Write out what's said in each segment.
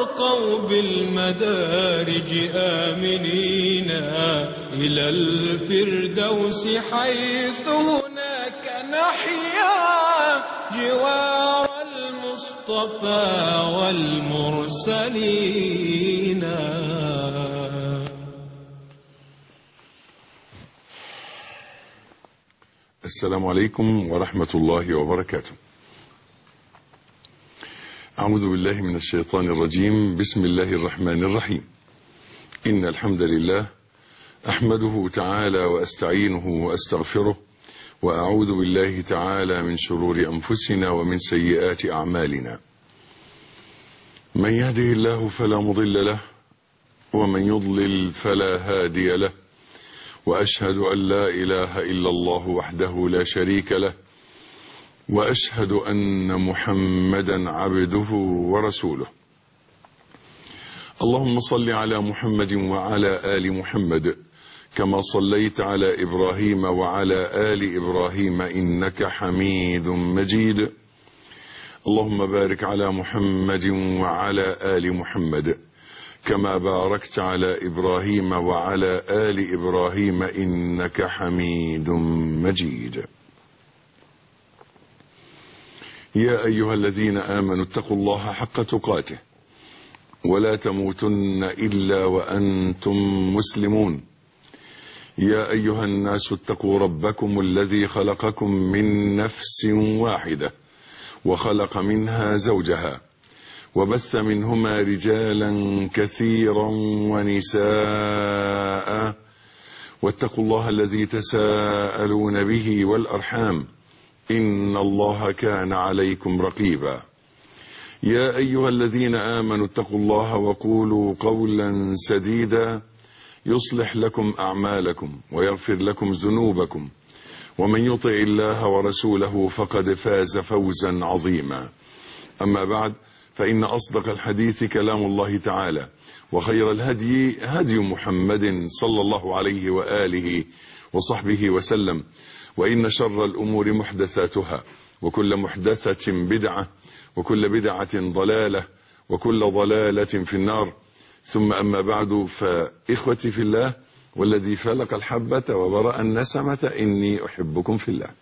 وارقوا بالمدارج آمنين إلى الفردوس حيث هناك نحيا جوار المصطفى والمرسلين. السلام عليكم ورحمة الله وبركاته. أعوذ بالله من الشيطان الرجيم. بسم الله الرحمن الرحيم. إن الحمد لله أحمده تعالى وأستعينه وأستغفره، وأعوذ بالله تعالى من شرور أنفسنا ومن سيئات أعمالنا. من يهده الله فلا مضل له، ومن يضلل فلا هادي له، وأشهد أن لا إله إلا الله وحده لا شريك له، وأشهد أن محمدا عبده ورسوله. اللهم صل على محمد وعلى آل محمد كما صليت على إبراهيم وعلى آل إبراهيم إنك حميد مجيد. اللهم بارك على محمد وعلى آل محمد كما باركت على إبراهيم وعلى آل إبراهيم إنك حميد مجيد. يا أيها الذين آمنوا اتقوا الله حق تقاته ولا تموتن إلا وأنتم مسلمون. يا أيها الناس اتقوا ربكم الذي خلقكم من نفس واحدة وخلق منها زوجها وبث منهما رجالا كثيرا ونساء، واتقوا الله الذي تساءلون به والأرحام إن الله كان عليكم رقيبا. يا أيها الذين آمنوا اتقوا الله وقولوا قولا سديدا يصلح لكم أعمالكم ويغفر لكم ذنوبكم، ومن يطع الله ورسوله فقد فاز فوزا عظيما. أما بعد، فإن أصدق الحديث كلام الله تعالى، وخير الهدي هدي محمد صلى الله عليه وآله وصحبه وسلم، وإن شر الأمور محدثاتها، وكل محدثة بدعة، وكل بدعة ضلالة، وكل ضلالة في النار. ثم أما بعد، فإخوتي في الله والذي فلق الحبة وبرأ النسمة إني أحبكم في الله،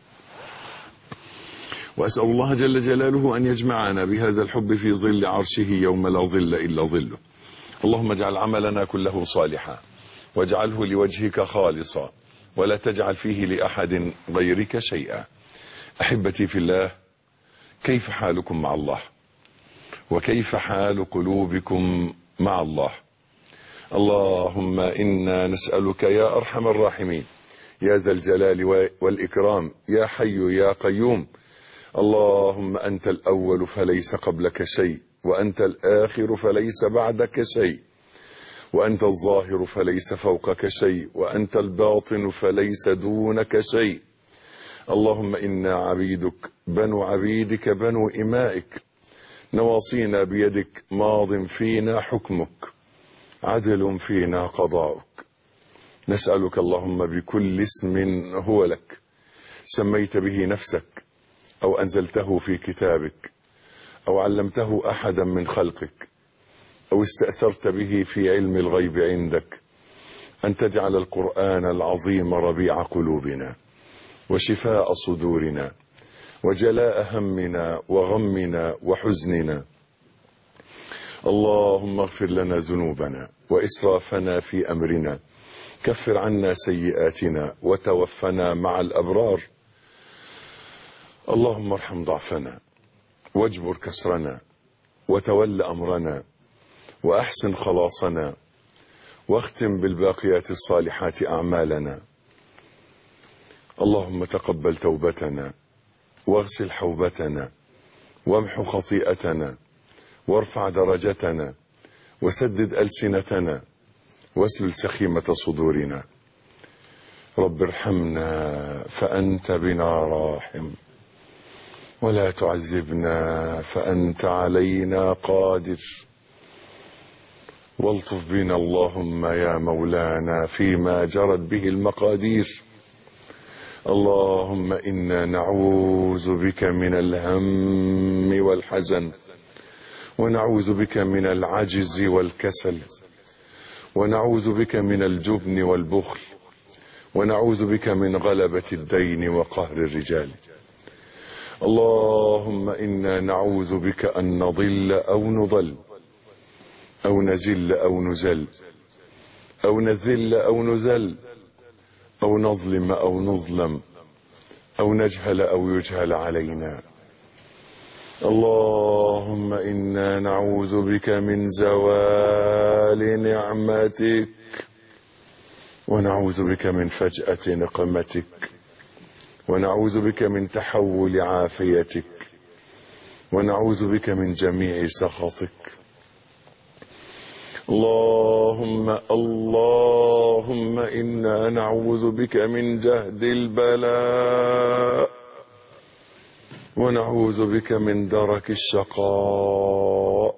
وأسأل الله جل جلاله أن يجمعنا بهذا الحب في ظل عرشه يوم لا ظل إلا ظله. اللهم اجعل عملنا كله صالحا، واجعله لوجهك خالصا، ولا تجعل فيه لأحد غيرك شيئا. أحبتي في الله، كيف حالكم مع الله؟ وكيف حال قلوبكم مع الله؟ اللهم إنا نسألك يا أرحم الراحمين، يا ذا الجلال والإكرام، يا حي يا قيوم، اللهم أنت الأول فليس قبلك شيء، وأنت الآخر فليس بعدك شيء، وأنت الظاهر فليس فوقك شيء، وأنت الباطن فليس دونك شيء. اللهم إنا عبيدك بنو عبيدك بنو إمائك، نواصينا بيدك، ماض فينا حكمك، عدل فينا قضاؤك. نسألك اللهم بكل اسم هو لك سميت به نفسك، أو أنزلته في كتابك، أو علمته أحدا من خلقك، أو استأثرت به في علم الغيب عندك، أن تجعل القرآن العظيم ربيع قلوبنا، وشفاء صدورنا، وجلاء همنا وغمنا وحزننا. اللهم اغفر لنا ذنوبنا وإسرافنا في أمرنا، كفر عنا سيئاتنا، وتوفنا مع الأبرار. اللهم ارحم ضعفنا، واجبر كسرنا، وتول أمرنا، وأحسن خلاصنا، واختم بالباقيات الصالحات أعمالنا. اللهم تقبل توبتنا، واغسل حوبتنا، وامحو خطيئتنا، وارفع درجتنا، وسدد ألسنتنا، واسلل سخيمة صدورنا. رب ارحمنا فأنت بنا راحم، ولا تعذبنا فأنت علينا قادر. والطف بنا اللهم يا مولانا فيما جرت به المقادير. اللهم إنا نعوذ بك من الهم والحزن ونعوذ بك من العجز والكسل، ونعوذ بك من الجبن والبخل، ونعوذ بك من غلبة الدين وقهر الرجال. اللهم إنا نعوذ بك أن نضل أو نضل، أو نزل أو نزل، أو نذل أو نذل، أو نظلم أو نظلم، أو نجهل أو يجهل علينا. اللهم إنا نعوذ بك من زوال نعمتك، ونعوذ بك من فجأة نقمتك، ونعوذ بك من تحول عافيتك، ونعوذ بك من جميع سخطك. اللهم إنا نعوذ بك من جهد البلاء، ونعوذ بك من درك الشقاء،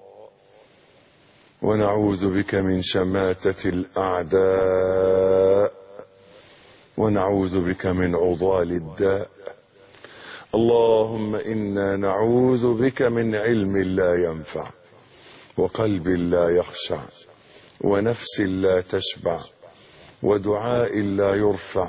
ونعوذ بك من شماتة الأعداء، ونعوذ بك من عضال الداء. اللهم إنا نعوذ بك من علم لا ينفع، وقلب لا يخشع، ونفس لا تشبع، ودعاء لا يرفع.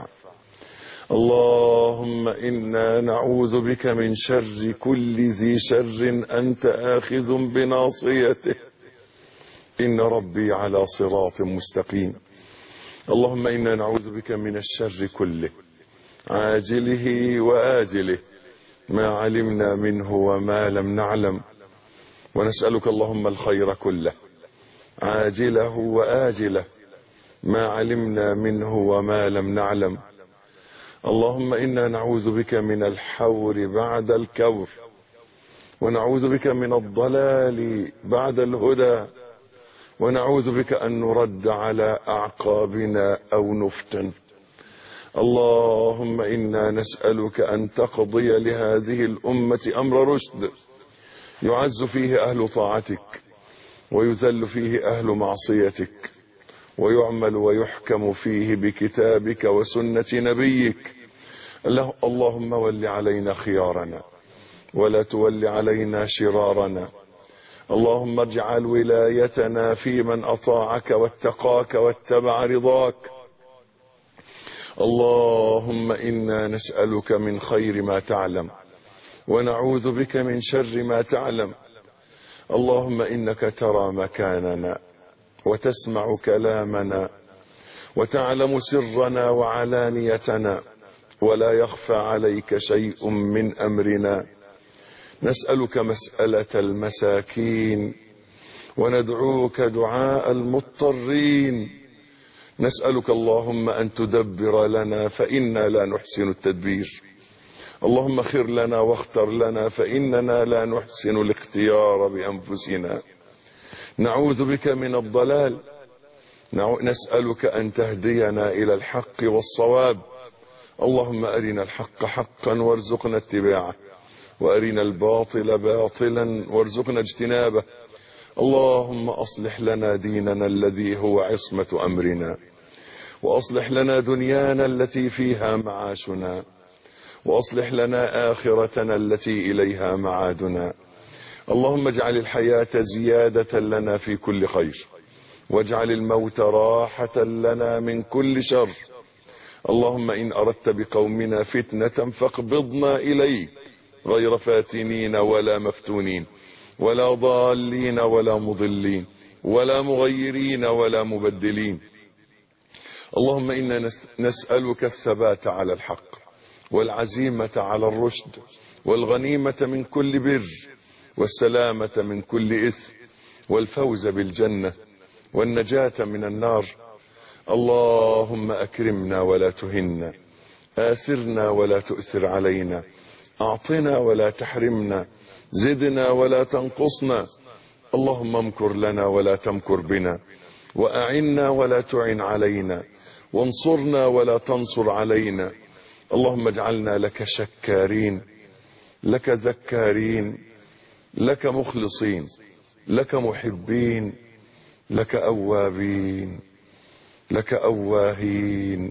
اللهم إنا نعوذ بك من شر كل ذي شر أنت آخذ بناصيته، إن ربي على صراط مستقيم. اللهم إنا نعوذ بك من الشر كله، عاجله وآجله، ما علمنا منه وما لم نعلم، ونسألك اللهم الخير كله، عاجله وآجله، ما علمنا منه وما لم نعلم. اللهم إنا نعوذ بك من الحور بعد الكور، ونعوذ بك من الضلال بعد الهدى، ونعوذ بك أن نرد على أعقابنا أو نفتن. اللهم إنا نسألك أن تقضي لهذه الأمة أمر رشد، يعز فيه أهل طاعتك، ويذل فيه أهل معصيتك، ويعمل ويحكم فيه بكتابك وسنة نبيك. اللهم ول علينا خيارنا، ولا تول علينا شرارنا. اللهم اجعل ولايتنا في من أطاعك واتقاك واتبع رضاك. اللهم إنا نسألك من خير ما تعلم، ونعوذ بك من شر ما تعلم. اللهم إنك ترى مكاننا، وتسمع كلامنا، وتعلم سرنا وعلانيتنا، ولا يخفى عليك شيء من أمرنا. نسألك مسألة المساكين، وندعوك دعاء المضطرين. نسألك اللهم أن تدبر لنا، فإنا لا نحسن التدبير. اللهم خر لنا واختر لنا، فإننا لا نحسن الاختيار بأنفسنا. نعوذ بك من الضلال، نسألك أن تهدينا إلى الحق والصواب. اللهم أرنا الحق حقا وارزقنا اتباعه، وأرنا الباطل باطلا وارزقنا اجتنابه. اللهم أصلح لنا ديننا الذي هو عصمة أمرنا، وأصلح لنا دنيانا التي فيها معاشنا، وأصلح لنا آخرتنا التي إليها معادنا. اللهم اجعل الحياة زيادة لنا في كل خير، واجعل الموت راحة لنا من كل شر. اللهم إن أردت بقومنا فتنة فاقبضنا إليك، غير فاتنين ولا مفتونين، ولا ضالين ولا مضلين، ولا مغيرين ولا مبدلين. اللهم إنا نسألك الثبات على الحق، والعزيمة على الرشد، والغنيمة من كل بر، والسلامة من كل إثم، والفوز بالجنة، والنجاة من النار. اللهم أكرمنا ولا تهنا، آثرنا ولا تؤثر علينا، أعطنا ولا تحرمنا، زدنا ولا تنقصنا. اللهم امكر لنا ولا تمكر بنا، وأعنا ولا تعن علينا، وانصرنا ولا تنصر علينا. اللهم اجعلنا لك شكارين، لك ذكارين، لك مخلصين، لك محبين، لك أوابين، لك أواهين.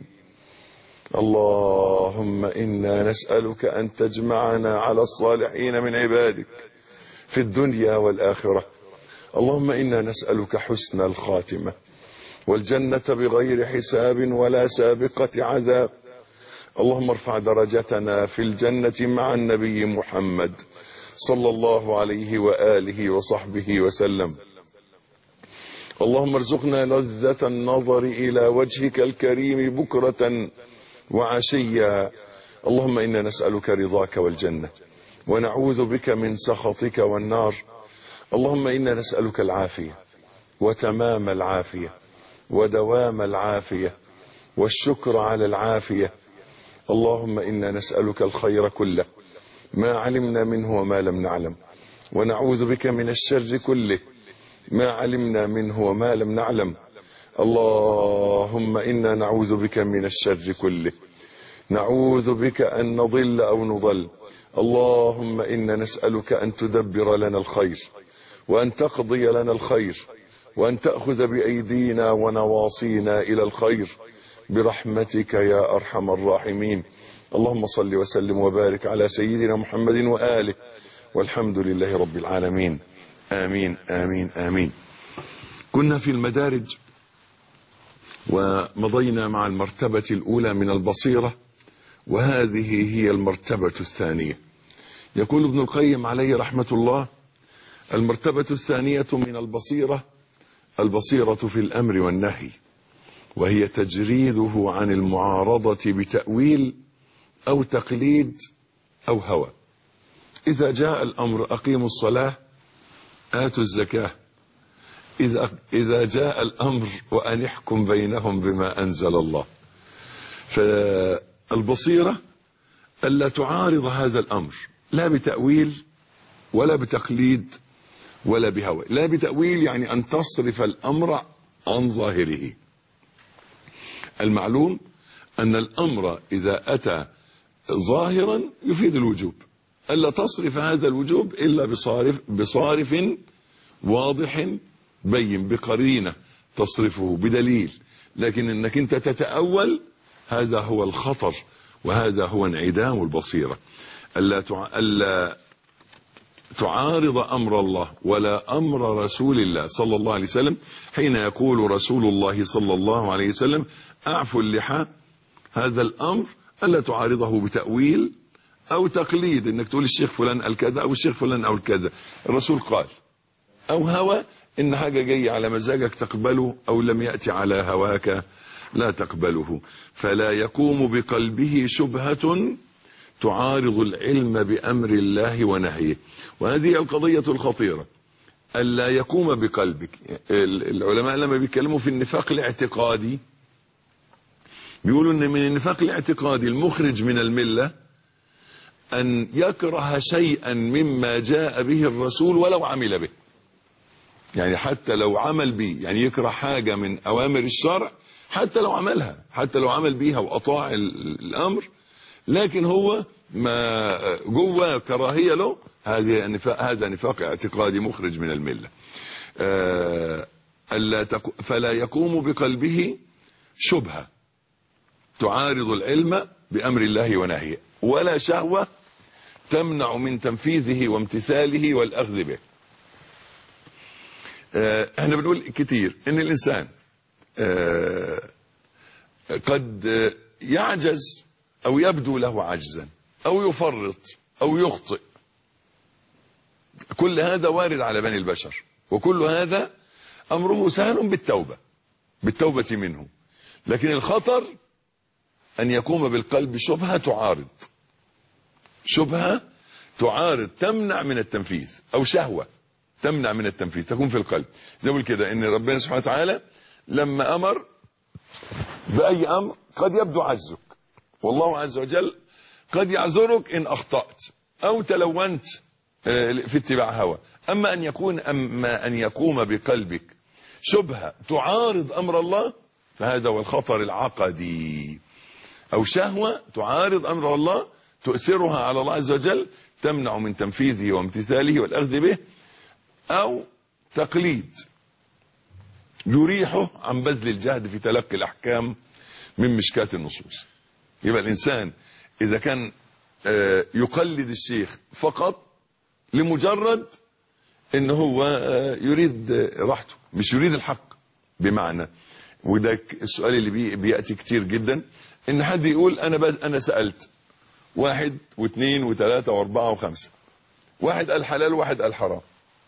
اللهم إنا نسألك أن تجمعنا على الصالحين من عبادك في الدنيا والآخرة، اللهم إنا نسألك حسن الخاتمة والجنة بغير حساب ولا سابقة عذاب. اللهم ارفع درجتنا في الجنة مع النبي محمد صلى الله عليه وآله وصحبه وسلم. اللهم ارزقنا لذة النظر إلى وجهك الكريم بكرة وعشيا. اللهم إنا نسألك رضاك والجنة ونعوذ بك من سخطك والنار. اللهم إنا نسألك العافية وتمام العافية ودوام العافية والشكر على العافية. اللهم إنا نسألك الخير كله ما علمنا منه وما لم نعلم، ونعوذ بك من الشر كله ما علمنا منه وما لم نعلم. اللهم إنا نعوذ بك من الشر كله، نعوذ بك أن نضل أو نضل. اللهم إنا نسألك أن تدبر لنا الخير وأن تقضي لنا الخير وأن تأخذ بأيدينا ونواصينا إلى الخير برحمتك يا أرحم الراحمين. اللهم صل وسلم وبارك على سيدنا محمد وآله، والحمد لله رب العالمين. آمين آمين آمين. كنا في المدارج ومضينا مع المرتبة الأولى من البصيرة، وهذه هي المرتبة الثانية. يقول ابن القيم عليه رحمة الله: المرتبة الثانية من البصيرة البصيرة في الأمر والنهي، وهي تجريده عن المعارضة بتأويل أو تقليد أو هوى. إذا جاء الأمر أقيموا الصلاة آتوا الزكاة، إذا جاء الأمر وأن يحكم بينهم بما أنزل الله. فالبصيرة ألا تعارض هذا الأمر، لا بتأويل ولا بتقليد ولا بهوى. لا بتأويل يعني أن تصرف الأمر عن ظاهره. المعلوم أن الأمر إذا أتى ظاهرا يفيد الوجوب، ألا تصرف هذا الوجوب إلا بصارف واضح بين بقرينة تصرفه بدليل. لكن أنك أنت تتأول، هذا هو الخطر، وهذا هو انعدام البصيرة. ألا تعارض أمر الله ولا أمر رسول الله صلى الله عليه وسلم. حين يقول رسول الله صلى الله عليه وسلم أعفوا اللحى، هذا الأمر ألا تعارضه بتأويل أو تقليد، إنك تقول الشيخ فلان قال كذا أو الشيخ فلان قال كذا. الرسول قال، أو هوى إن حاجة جاية على مزاجك تقبله، أو لم يأتي على هواك لا تقبله. فلا يقوم بقلبه شبهة تعارض العلم بأمر الله ونهيه. وهذه القضية الخطيرة، ألا يقوم بقلبك. العلماء لما بيتكلموا في النفاق الاعتقادي بيقولوا إن من النفاق الاعتقادي المخرج من الملة أن يكره شيئا مما جاء به الرسول ولو عمل به. يعني حتى لو عمل به، يعني يكره حاجة من أوامر الشرع حتى لو عملها، حتى لو عمل بيها وأطاع الأمر، لكن هو ما جوه كراهية له، هذا نفاق اعتقادي مخرج من الملة. فلا يقوم بقلبه شبهة تعارض العلم بأمر الله ونهيه، ولا شهوة تمنع من تنفيذه وامتثاله والأخذ به. احنا بنقول كتير ان الانسان قد يعجز او يبدو له عجزا او يفرط او يخطئ. كل هذا وارد على بني البشر، وكل هذا امره سهل بالتوبة منه. لكن الخطر ان يقوم بالقلب شبهة تعارض تمنع من التنفيذ، او شهوة تمنع من التنفيذ تكون في القلب. زي ما كده ان ربنا سبحانه وتعالى لما امر باي امر قد يبدو عجزك، والله عز وجل قد يعذرك ان اخطأت او تلونت في اتباع هوى. اما ان يقوم بقلبك شبهة تعارض امر الله، فهذا هو الخطر العقدي. او شهوة تعارض امر الله تؤثرها على الله عز وجل، تمنع من تنفيذه وامتثاله والاخذ به، او تقليد يريحه عن بذل الجهد في تلقي الاحكام من مشكات النصوص. يبقى الانسان اذا كان يقلد الشيخ فقط لمجرد ان هو يريد راحته، مش يريد الحق. بمعنى، وده السؤال اللي بيأتي كتير جدا، ان حد يقول انا سألت 1 و2 و3 و4 و5، واحد قال حلال وواحد قال حرام،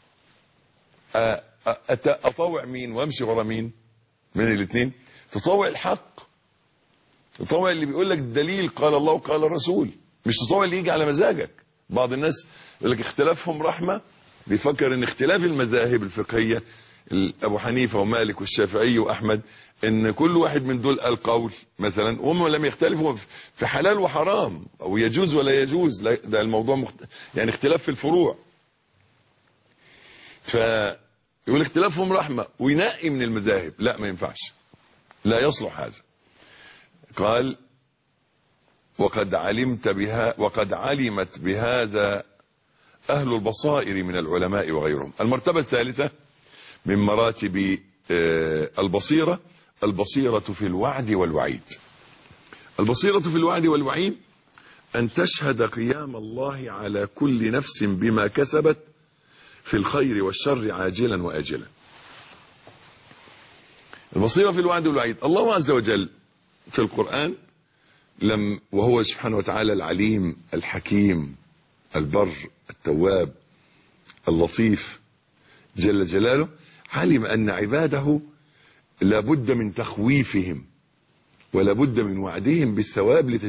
اطوع مين وامشي ورا مين من الاثنين؟ تطوع الحق، تطوع اللي بيقول لك الدليل قال الله وقال الرسول، مش تطوع اللي يجي على مزاجك. بعض الناس يقول لك اختلافهم رحمة، بيفكر ان اختلاف المذاهب الفقهية ابو حنيفة ومالك والشافعي واحمد، ان كل واحد من دول قال قول مثلا، وهم لم يختلفوا في حلال وحرام او يجوز ولا يجوز، ده الموضوع يعني اختلاف في الفروع. فيقول اختلافهم رحمة وينقي من المذاهب، لا ما ينفعش، لا يصلح هذا. قال وقد علمت بهذا أهل البصائر من العلماء وغيرهم. المرتبة الثالثة من مراتب البصيرة في الوعد والوعيد. البصيرة في الوعد والوعيد أن تشهد قيام الله على كل نفس بما كسبت في الخير والشر عاجلا وآجلا. البصيرة في الوعد والوعيد، الله عز وجل في القرآن وهو سبحانه وتعالى العليم الحكيم البر التواب اللطيف جل جلاله، علم أن عباده لابد من تخويفهم ولابد من وعدهم بالثواب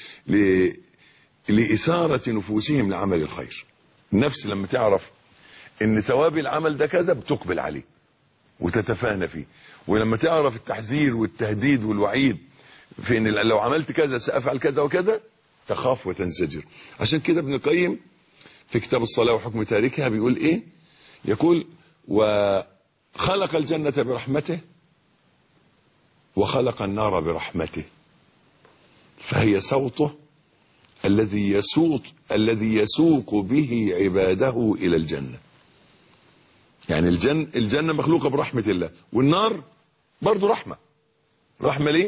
لإثارة نفوسهم لعمل الخير. النفس لما تعرف ان ثواب العمل ده كذا بتقبل عليه وتتفانى فيه، ولما تعرف التحذير والتهديد والوعيد في ان لو عملت كذا سأفعل كذا وكذا تخاف وتنزجر. عشان كده ابن القيم في كتاب الصلاة وحكم تاركها بيقول ايه؟ يقول وخلق الجنة برحمته وخلق النار برحمته، فهي صوته الذي يسوق به عباده إلى الجنة. يعني الجنة مخلوقة برحمة الله، والنار برضو رحمة ليه؟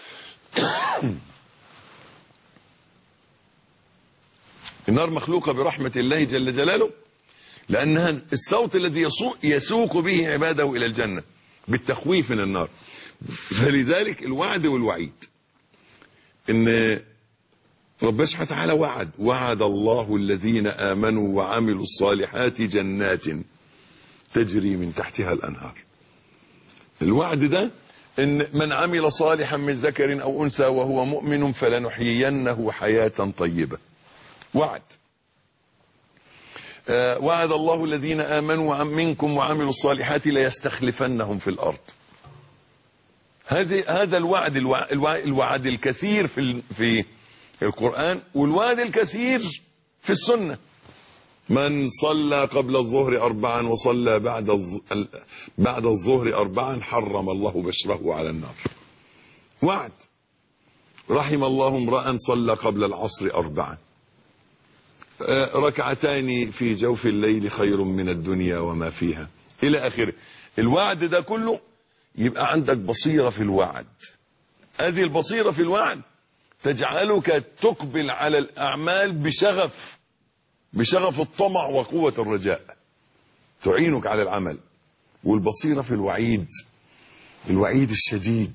النار مخلوقة برحمة الله جل جلاله لأنها الصوت الذي يسوق به عباده إلى الجنة بالتخويف من النار. فلذلك الوعد والوعيد، إن ربنا سبحانه وتعالى وعد الله الذين آمنوا وعملوا الصالحات جنات تجري من تحتها الأنهار. الوعد ده إن من عمل صالحا من ذكر أو أنثى وهو مؤمن فلنحيينه حياة طيبة. وعد وعد الله الذين آمنوا منكم وعملوا الصالحات ليستخلفنهم في الأرض. هذا الوعد الكثير في القرآن، والوعد الكثير في السنة. من صلى قبل الظهر 4 وصلى بعد الظهر 4 حرم الله بشره على النار. وعد رحم الله امرأ صلى قبل العصر 4 ركعتان في جوف الليل خير من الدنيا وما فيها إلى آخره. الوعد ده كله يبقى عندك بصيرة في الوعد. هذه البصيرة في الوعد تجعلك تقبل على الأعمال بشغف الطمع وقوة الرجاء، تعينك على العمل. والبصيرة في الوعيد الشديد،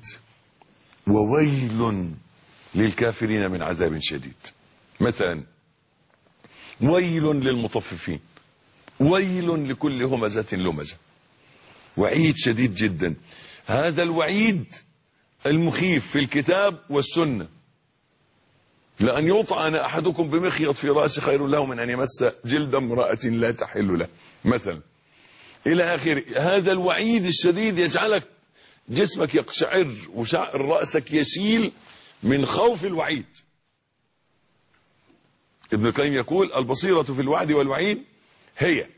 وويل للكافرين من عذاب شديد. مثلا ويل للمطففين، ويل لكل همزة لمزة. وعيد شديد جدا. هذا الوعيد المخيف في الكتاب والسنة. لأن يطعن أحدكم بمخيط في رأسه خير له من أن يمس جلد امرأة لا تحل له مثلا إلى آخره. هذا الوعيد الشديد يجعلك جسمك يقشعر وشعر رأسك يسيل من خوف الوعيد. ابن القيم يقول البصيرة في الوعد والوعيد هي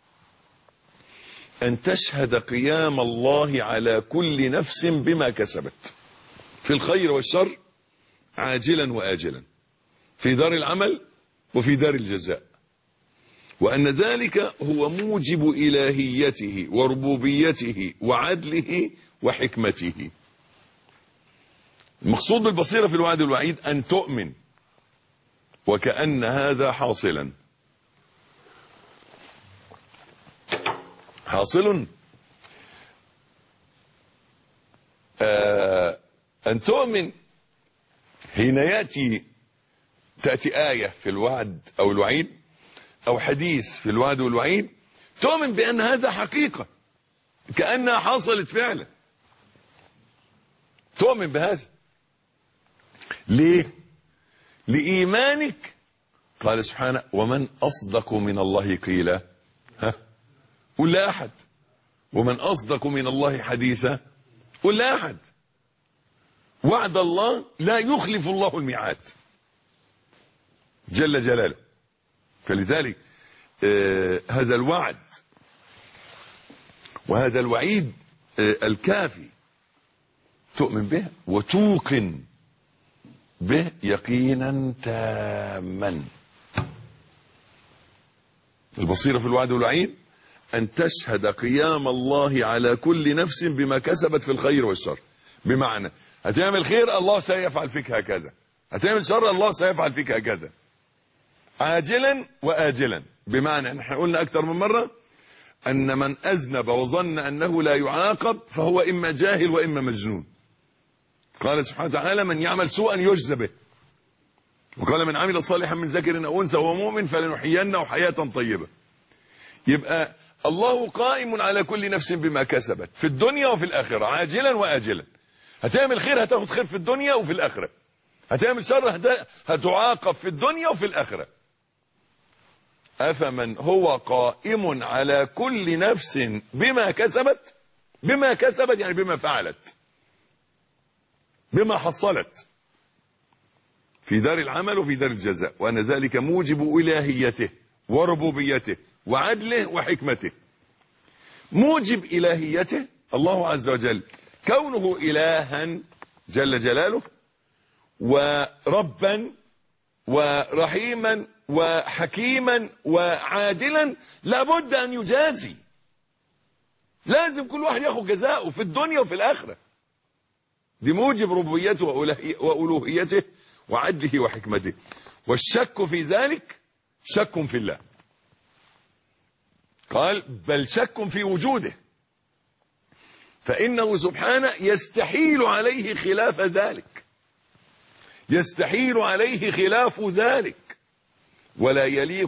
أن تشهد قيام الله على كل نفس بما كسبت في الخير والشر عاجلا وآجلا، في دار العمل وفي دار الجزاء، وأن ذلك هو موجب إلهيته وربوبيته وعدله وحكمته. المقصود بالبصيرة في الوعد والوعيد أن تؤمن وكأن هذا حاصلا، حاصل أن تؤمن حين تأتي آية في الوعد أو الوعيد أو حديث في الوعد والوعيد، تؤمن بأن هذا حقيقة كأنها حصلت فعلا، تؤمن بهذا. ليه؟ لإيمانك. قال سبحانه: ومن أصدق من الله قيلا. قل لا أحد. ومن أصدق من الله حديثا. قل لا أحد. وعد الله لا يخلف الله الميعاد جل جلاله. فلذلك هذا الوعد وهذا الوعيد الكافي تؤمن به وتوقن به يقينا تاما. البصيرة في الوعد والوعيد أن تشهد قيام الله على كل نفس بما كسبت في الخير والشر. بمعنى هتعمل خير الله سيفعل فيك هكذا، هتعمل شر الله سيفعل فيك هكذا، عاجلا وآجلا. بمعنى ان احنا قلنا اكتر من مرة ان من اذنب وظن انه لا يعاقب فهو اما جاهل واما مجنون. قال سبحانه وتعالى: من يعمل سوءا يجزى به. وقال: من عمل صالحا من ذكر او انثى وهو مؤمن فلنحيينه حياة طيبة. يبقى الله قائم على كل نفس بما كسبت في الدنيا وفي الآخرة عاجلا وآجلا. هتعمل خير هتاخد خير في الدنيا وفي الآخرة، هتعمل شر هتعاقب في الدنيا وفي الآخرة. أفمن هو قائم على كل نفس بما كسبت، بما كسبت يعني بما فعلت، بما حصلت في دار العمل وفي دار الجزاء، وأن ذلك موجب إلهيته وربوبيته وعدله وحكمته. موجب إلهيته الله عز وجل كونه إلها جل جلاله وربا ورحيما وحكيما وعادلا، لابد أن يجازي. لازم كل واحد ياخد جزاءه في الدنيا وفي الآخرة. دي موجب ربوبيته وألوهيته وعدله وحكمته. والشك في ذلك شك في الله. قال: بل شك في وجوده، فإنه سبحانه يستحيل عليه خلاف ذلك، يستحيل عليه خلاف ذلك، ولا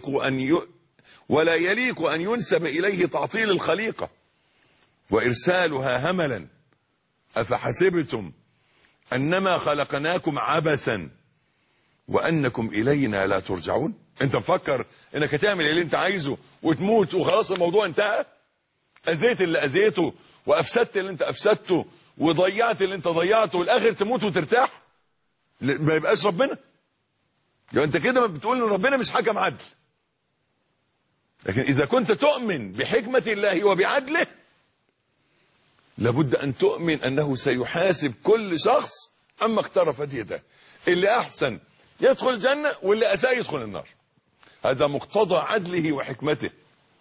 يليق أن ينسب إليه تعطيل الخليقة وإرسالها هملا. أفحسبتم أنما خلقناكم عبثا وأنكم إلينا لا ترجعون؟ أنت مفكر أنك هتعمل اللي أنت عايزه وتموت وخلاص الموضوع انتهى؟ أذيت اللي أذيته وأفسدت اللي أنت أفسدته وضيعت اللي أنت ضيعته والآخر تموت وترتاح؟ ما يبقاش ربنا. يعني أنت كده بتقول إن ربنا مش حكم عدل. لكن إذا كنت تؤمن بحكمة الله وبعدله لابد أن تؤمن أنه سيحاسب كل شخص عما اقترفت يده. اللي أحسن يدخل الجنة واللي أساء يدخل النار. هذا مقتضى عدله وحكمته.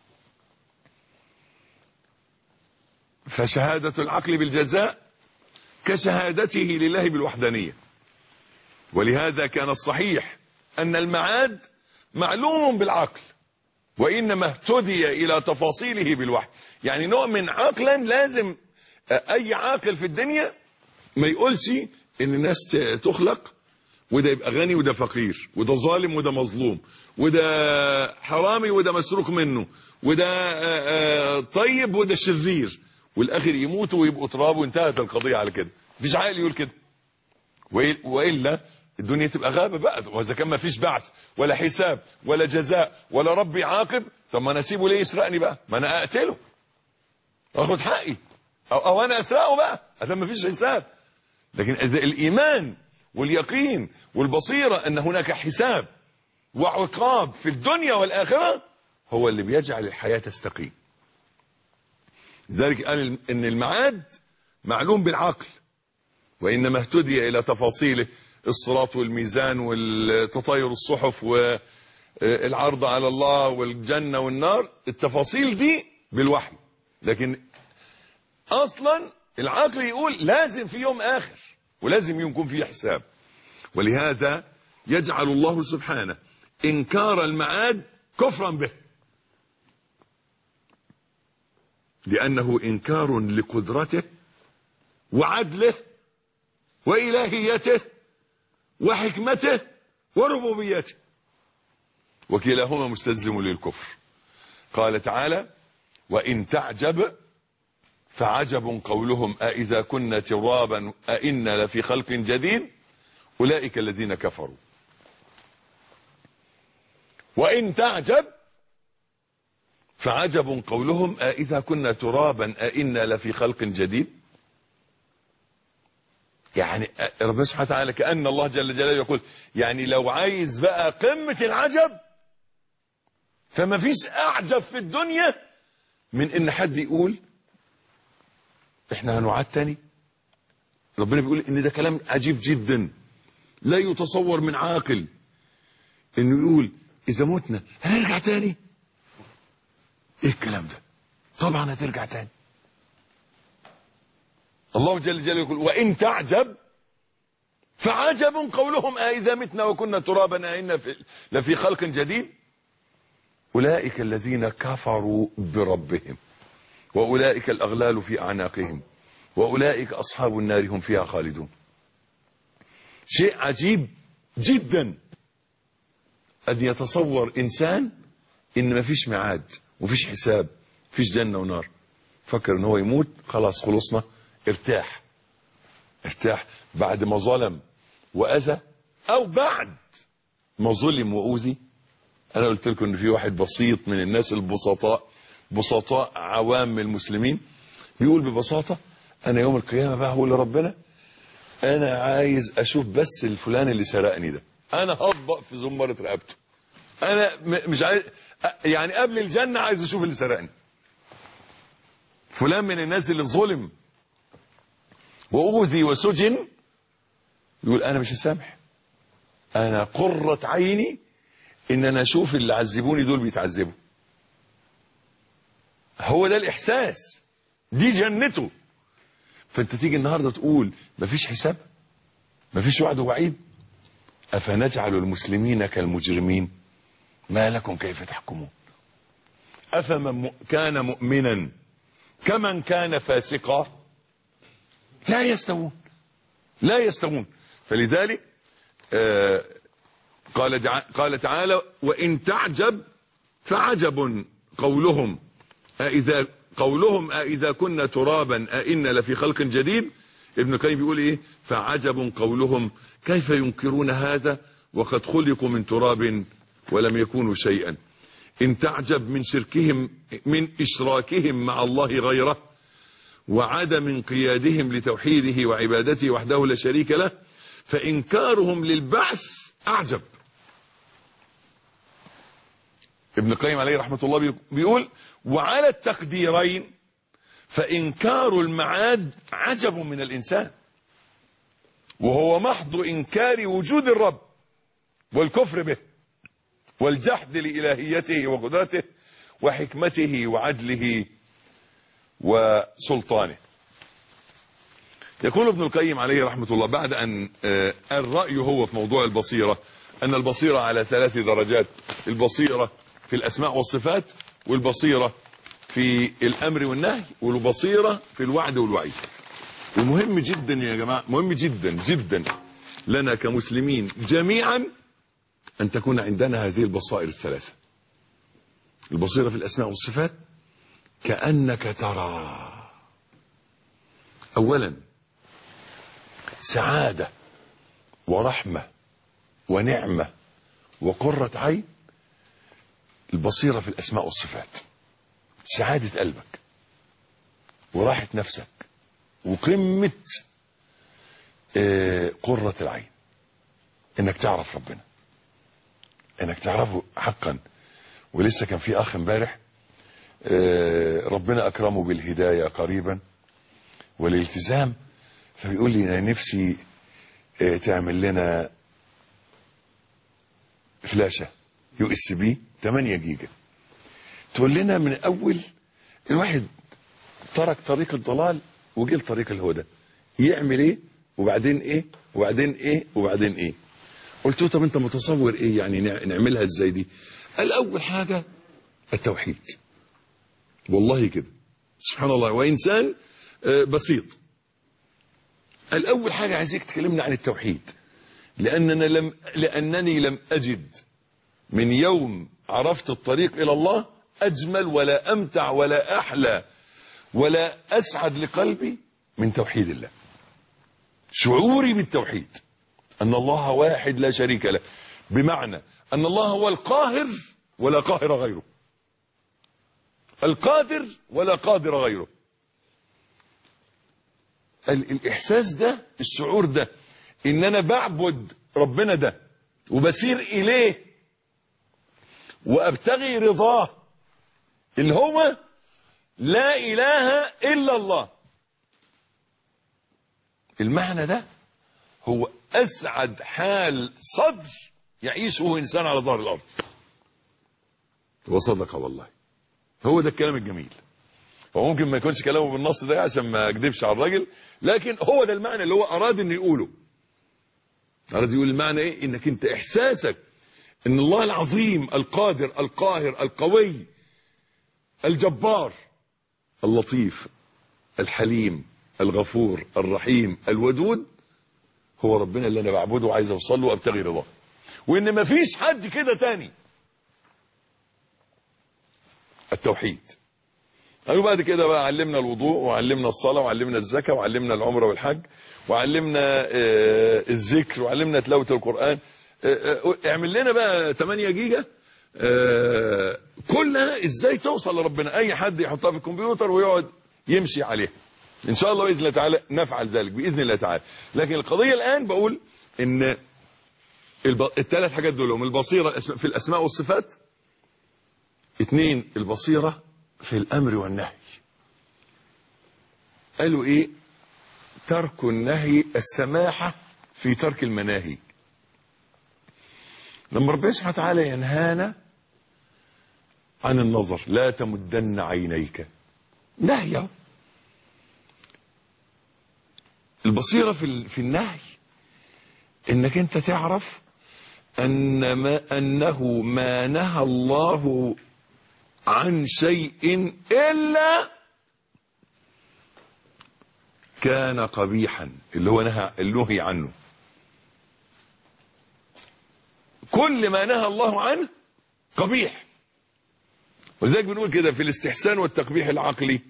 فشهادة العقل بالجزاء كشهادته لله بالوحدانية. ولهذا كان الصحيح أن المعاد معلوم بالعقل، وإنما اهتدي إلى تفاصيله بالوحي. يعني نؤمن عقلا، لازم أي عاقل في الدنيا ما يقولش إن الناس تخلق وده يبقى غني وده فقير، وده ظالم وده مظلوم، وده حرامي وده مسروق منه، وده طيب وده شرير، والآخر يموتوا ويبقوا تراب وانتهت القضية على كده. مفيش عاقل يقول كده، وإلا الدنيا تبقى غابة بقى. وإذا كان مفيش بعث ولا حساب ولا جزاء ولا رب يعاقب، طب ما أنا أسيبه ليه يسرقني بقى؟ ما أنا أقتله وأخد حقي، أو أنا أسرقه بقى أدام مفيش حساب. لكن الإيمان واليقين والبصيرة أن هناك حساب وعقاب في الدنيا والآخرة هو اللي بيجعل الحياة تستقيم. لذلك قال إن المعاد معلوم بالعقل، وإنما اهتدي إلى تفاصيله، الصراط والميزان والتطاير الصحف والعرض على الله والجنة والنار، التفاصيل دي بالوحي. لكن أصلا العقل يقول لازم في يوم آخر ولازم يكون فيه حساب. ولهذا يجعل الله سبحانه إنكار المعاد كفرا به. لأنه إنكار لقدرته وعدله وإلهيته وحكمته وربوبيته، وكلاهما مستلزم للكفر. قال تعالى: وإن تعجب فعجب قولهم أإذا كنا ترابا أإنا لفي خلق جديد أولئك الذين كفروا. وإن تعجب فعجب قولهم أإذا كنا ترابا أإنا لفي خلق جديد. يعني ربنا سبحانه وتعالى كأن الله جل جلاله يقول يعني لو عايز بقى قمة العجب فما فيش أعجب في الدنيا من إن حد يقول إحنا هنعاد تاني. ربنا بيقول إن ده كلام عجيب جدا لا يتصور من عاقل، إنه يقول إذا متنا هنرجع تاني. إيه الكلام ده؟ طبعا هترجع تاني. الله جل جلاله يقول: وإن تعجب فعجب قولهم أإذا متنا وكنا ترابا أإنا لفي خلق جديد أولئك الذين كفروا بربهم وأولئك الأغلال في أعناقهم وأولئك أصحاب النار هم فيها خالدون. شيء عجيب جدا أن يتصور إنسان إن ما فيش ميعاد وفيش حساب، فيش جنة ونار. فكر إن هو يموت خلاص خلصنا، ارتاح بعد ما ظلم وأذى أو بعد ما ظلم وأوذي. أنا قلت لكم إن في واحد بسيط من الناس بسطاء عوام المسلمين بيقول ببساطة: أنا يوم القيامة بقى هقول لربنا أنا عايز أشوف بس الفلان اللي سرقني ده، أنا هطبق في زمرة رقبته، أنا مش عايز يعني قبل الجنة عايز أشوف اللي سرقني. فلان من الناس اللي ظلم وأوذي وسجن يقول أنا مش هسامح، أنا قرة عيني إن أنا أشوف اللي عذبوني دول بيتعذبوا. هو ده الإحساس، دي جنته. فأنت تيجي النهاردة تقول مفيش حساب، مفيش وعد ووعيد. أفنجعل المسلمين كالمجرمين ما لكم كيف تحكمون أفمن كان مؤمنا كمن كان فاسقا لا يستوون. فلذلك قال تعالى: وإن تعجب فعجب قولهم أإذا كنا ترابا أإنا لفي خلق جديد. ابن القيم بيقول إيه؟ فعجب قولهم كيف ينكرون هذا وقد خلقوا من تراب ولم يكونوا شيئا. إن تعجب من شركهم من إشراكهم مع الله غيره وعدم انقيادهم لتوحيده وعبادته وحده لا شريك له، فإنكارهم للبعث أعجب. ابن القيم عليه رحمة الله بيقول: وعلى التقديرين فإنكار المعاد عجب من الإنسان، وهو محض إنكار وجود الرب والكفر به والجحد لإلهيته وقدرته وحكمته وعدله وسلطانه. يقول ابن القيم عليه رحمة الله بعد أن الرأي هو في موضوع البصيرة أن البصيرة على 3 درجات: البصيرة في الأسماء والصفات، والبصيرة في الأمر والنهي، والبصيرة في الوعد والوعيد. ومهم جدا يا جماعة، مهم جدا جدا لنا كمسلمين جميعا أن تكون عندنا هذه البصائر ال3. البصيرة في الأسماء والصفات كأنك ترى أولا سعادة ورحمة ونعمة وقرة عين. البصيرة في الأسماء والصفات سعادة قلبك وراحة نفسك وقمة قرة العين، انك تعرف ربنا، انك تعرفه حقا. ولسه كان في اخ امبارح ربنا اكرمه بالهداية قريبا والالتزام، فبيقول لي انا نفسي تعمل لنا فلاشة USB 8 جيجا، تقول لنا من اول الواحد ترك طريق الضلال وجه لطريق الهدى يعمل ايه وبعدين ايه وبعدين ايه وبعدين ايه. قلت له طب انت متصور ايه يعني نعملها ازاي دي؟ قال اول حاجة التوحيد. والله كده سبحان الله. وإنسان بسيط. الأول حاجة عايزك تكلمنا عن التوحيد، لأنني لم أجد من يوم عرفت الطريق إلى الله أجمل ولا أمتع ولا أحلى ولا أسعد لقلبي من توحيد الله. شعوري بالتوحيد أن الله واحد لا شريك له، بمعنى أن الله هو القاهر ولا قاهر غيره، القادر ولا قادر غيره. الإحساس ده، الشعور ده، إن أنا بعبد ربنا ده وبسير إليه وأبتغي رضاه، اللي هو لا إله إلا الله. المعنى ده هو أسعد حال صدر يعيشه إنسان على ظهر الأرض. وصدق والله، هو ده الكلام الجميل. هو ممكن ما يكونش كلامه بالنص ده عشان ما اكذبش على الراجل، لكن هو ده المعنى اللي هو أراد إنه يقوله. أراد يقول المعنى إيه؟ إنك أنت إحساسك إن الله العظيم القادر القاهر القوي الجبار اللطيف الحليم الغفور الرحيم الودود هو ربنا اللي أنا بعبده وعايز أوصل له وأبتغي رضاه، وإن ما فيش حد كده تاني. التوحيد. قالوا بعد كده بقى علمنا الوضوء وعلمنا الصلاة وعلمنا الزكاة وعلمنا العمرة والحج وعلمنا الذكر وعلمنا تلاوة القرآن. اعمل لنا بقى 8 جيجا كلها ازاي توصل لربنا. اي حد يحطها في الكمبيوتر ويقعد يمشي عليها. ان شاء الله باذن الله تعالى نفعل ذلك باذن الله تعالى. لكن القضية الان بقول ان الثلاث حاجات دول هم البصيرة في الاسماء والصفات، 2 البصيرة في الامر والنهي. قالوا ايه؟ ترك النهي، السماحة في ترك المناهي. لما ربنا سبحانه وتعالى ينهانا عن النظر، لا تمدن عينيك، نهي. البصيرة في النهي انك انت تعرف انه ما نهى الله عن شيء الا كان قبيحا، اللي هو نهي عنه. كل ما نهى الله عنه قبيح. ولذلك بنقول كده في الاستحسان والتقبيح العقلي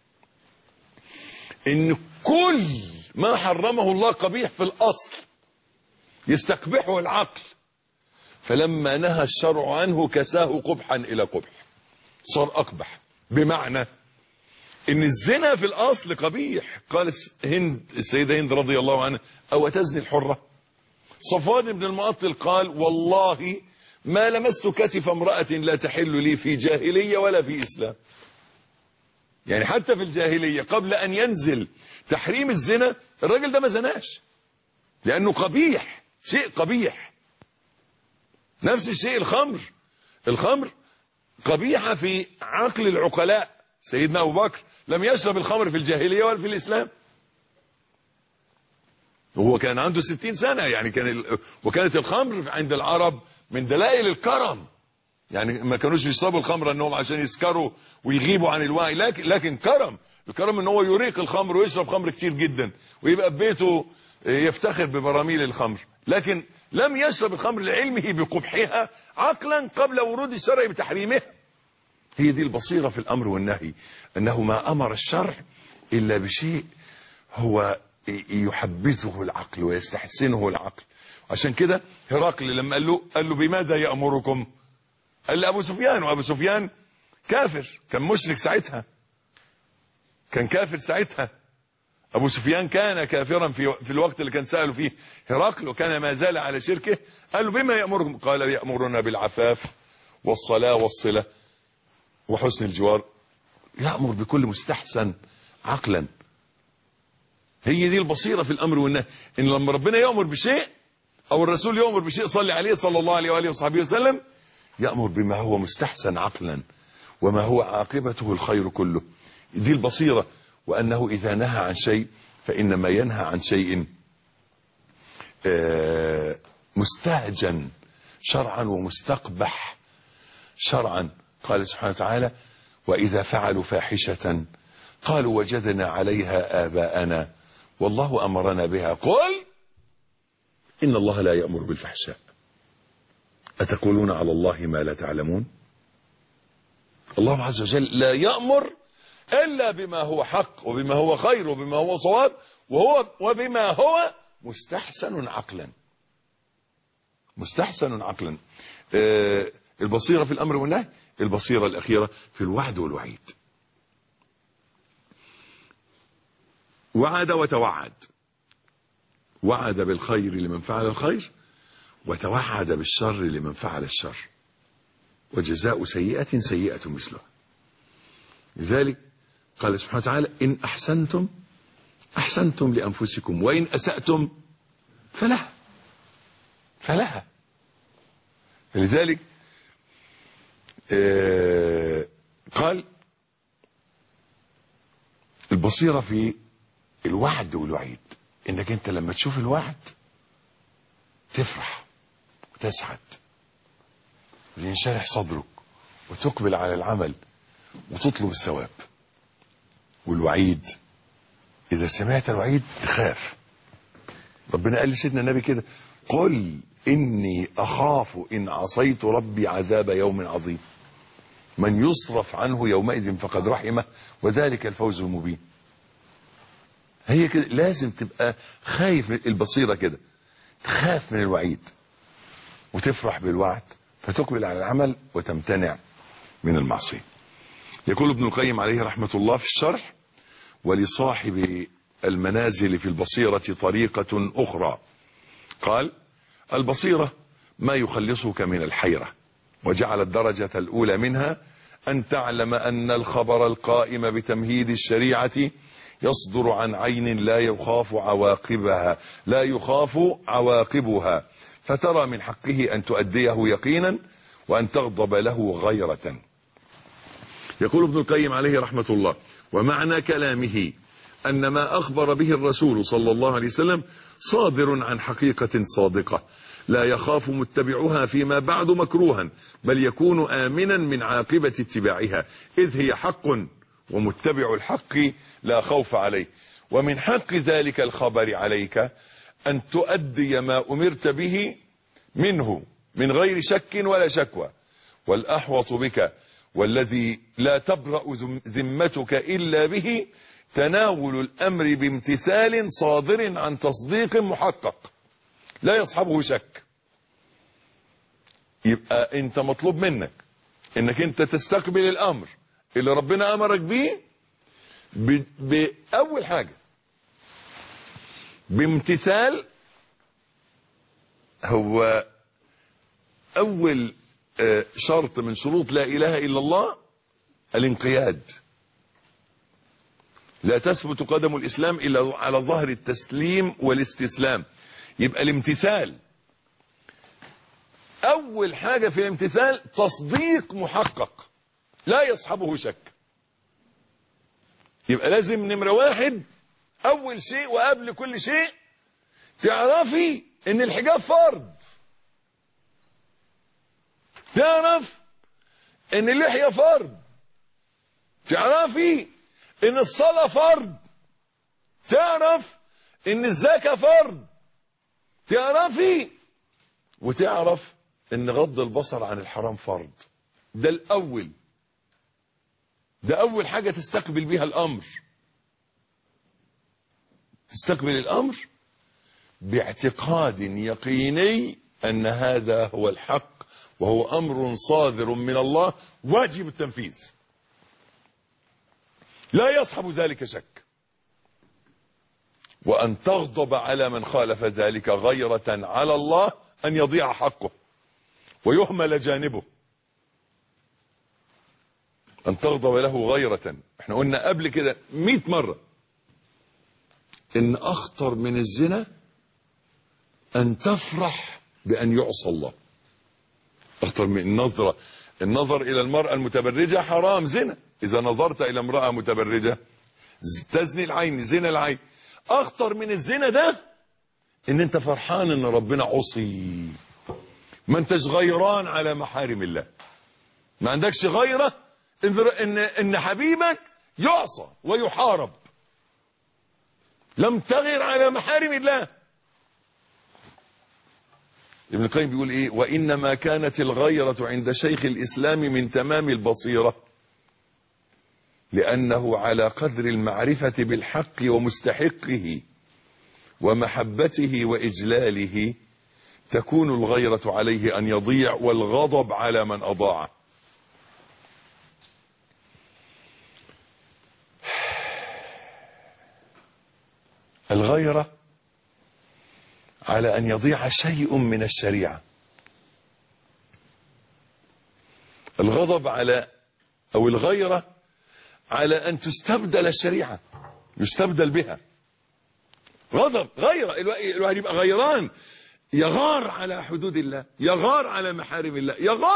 ان كل ما حرمه الله قبيح في الاصل يستقبحه العقل، فلما نهى الشرع عنه كساه قبحا الى قبح، صار اقبح. بمعنى ان الزنا في الاصل قبيح. قال السيدة هند رضي الله عنها: او تزني الحرة؟ صفوان بن المعطل قال: والله ما لمست كتف امرأة لا تحل لي في جاهلية ولا في إسلام. يعني حتى في الجاهلية قبل أن ينزل تحريم الزنا الراجل ده ما زناش، لأنه قبيح، شيء قبيح. نفس الشيء الخمر قبيحة في عقل العقلاء. سيدنا أبو بكر لم يشرب الخمر في الجاهلية ولا في الإسلام، وهو كان عنده 60 سنة. يعني وكانت الخمر عند العرب من دلائل الكرم. يعني ما كانوش بيشربوا الخمر انهم عشان يسكروا ويغيبوا عن الوعي، لكن الكرم ان هو يريق الخمر ويشرب خمر كتير جدا ويبقى ببيته يفتخر ببراميل الخمر. لكن لم يشرب الخمر لعلمه بقبحها عقلا قبل ورود الشرع بتحريمها. هي دي البصيرة في الامر والنهي، انه ما امر الشرع الا بشيء هو يحبذه العقل ويستحسنه العقل. عشان كده هرقل لما قال له بماذا يأمركم؟ قال له أبو سفيان، وأبو سفيان كافر، كان مشرك ساعتها، كان كافر ساعتها. أبو سفيان كان كافرا في الوقت اللي كان سأله فيه هرقل، وكان ما زال على شركه. قال له بما يأمركم؟ قال يأمرنا بالعفاف والصلاة والصلة وحسن الجوار. يأمر بكل مستحسن عقلا. هي دي البصيرة في الأمر والنهي، إن لما ربنا يأمر بشيء أو الرسول يأمر بشيء صلى عليه صلى الله عليه وآله وصحبه وسلم، يأمر بما هو مستحسن عقلا وما هو عاقبته الخير كله. دي البصيرة. وأنه إذا نهى عن شيء فإنما ينهى عن شيء مستهجن شرعا ومستقبح شرعا. قال سبحانه وتعالى: وإذا فعلوا فاحشة قالوا وجدنا عليها آباءنا والله أمرنا بها. قل إن الله لا يأمر بالفحشاء أتقولون على الله ما لا تعلمون. الله عز وجل لا يأمر إلا بما هو حق وبما هو خير وبما هو صواب وبما هو مستحسن عقلا. مستحسن عقلا. البصيرة في الأمر والنهي، البصيرة الأخيرة في الوعد والوعيد. وعد وتوعد، وعد بالخير لمن فعل الخير وتوعد بالشر لمن فعل الشر، وجزاء سيئة سيئة مثلها. لذلك قال سبحانه وتعالى إن أحسنتم أحسنتم لأنفسكم وإن أسأتم فلها. لذلك قال البصيرة في الوعد والوعيد، انك انت لما تشوف الوعد تفرح وتسعد وينشرح صدرك وتقبل على العمل وتطلب الثواب. والوعيد اذا سمعت الوعيد تخاف. ربنا قال لسيدنا النبي كده قل إني أخاف إن عصيت ربي عذاب يوم عظيم من يصرف عنه يومئذ فقد رحمه وذلك الفوز المبين. هي كده لازم تبقى خايف من البصيرة كده، تخاف من الوعيد وتفرح بالوعد فتقبل على العمل وتمتنع من المعصية. يقول ابن القيم عليه رحمة الله في الشرح ولصاحب المنازل في البصيرة طريقة أخرى. قال البصيرة ما يخلصك من الحيرة، وجعل الدرجة الأولى منها أن تعلم أن الخبر القائم بتمهيد الشريعة يصدر عن عين لا يخاف عواقبها فترى من حقه أن تؤديه يقينا وأن تغضب له غيرة. يقول ابن القيم عليه رحمة الله ومعنى كلامه أن ما أخبر به الرسول صلى الله عليه وسلم صادر عن حقيقة صادقة لا يخاف متبعها فيما بعد مكروها بل يكون آمنا من عاقبة اتباعها إذ هي حق ومتبع الحق لا خوف عليه. ومن حق ذلك الخبر عليك أن تؤدي ما أمرت به منه من غير شك ولا شكوى. والأحوط بك والذي لا تبرأ ذمتك إلا به تناول الأمر بامتثال صادر عن تصديق محقق لا يصحبه شك. يبقى انت مطلوب منك انك انت تستقبل الامر اللي ربنا امرك بيه بأول حاجة بامتثال. هو اول شرط من شروط لا اله الا الله الانقياد. لا تثبت قدم الاسلام الا على ظهر التسليم والاستسلام. يبقى الامتثال اول حاجة في الامتثال تصديق محقق لا يصحبه شك. يبقى لازم نمرة واحد اول شيء وقبل كل شيء تعرفي ان الحجاب فرض، تعرف ان اللحية فرض، تعرفي ان الصلاة فرض، تعرف ان الزكاة فرض، تعرفي وتعرف ان غض البصر عن الحرام فرض. ده الاول، ده اول حاجة تستقبل بها الامر. تستقبل الامر باعتقاد يقيني ان هذا هو الحق وهو امر صادر من الله واجب التنفيذ لا يصحب ذلك شك. وأن تغضب على من خالف ذلك غيرة على الله أن يضيع حقه ويهمل جانبه. أن تغضب له غيرة. احنا قلنا قبل كده 100 مرة إن أخطر من الزنا أن تفرح بأن يعصى الله. أخطر من النظر إلى المرأة المتبرجة حرام زنا. إذا نظرت إلى امرأة متبرجة تزني العين زنا العين. اخطر من الزنا ده ان انت فرحان ان ربنا عصي، ما انتش غيران على محارم الله، ما عندكش غيرة ان حبيبك يعصى ويحارب. لم تغر على محارم الله. ابن القيم بيقول ايه؟ وانما كانت الغيرة عند شيخ الاسلام من تمام البصيرة، لانه على قدر المعرفة بالحق ومستحقه ومحبته واجلاله تكون الغيرة عليه ان يضيع، والغضب على من اضاعه. الغيرة على أن يضيع شيء من الشريعة. الغضب على أو الغيرة على أن تستبدل الشريعة، يستبدل بها. غضب، غيرة، الواحد يبقى غيران، يغار على حدود الله، يغار على محارم الله،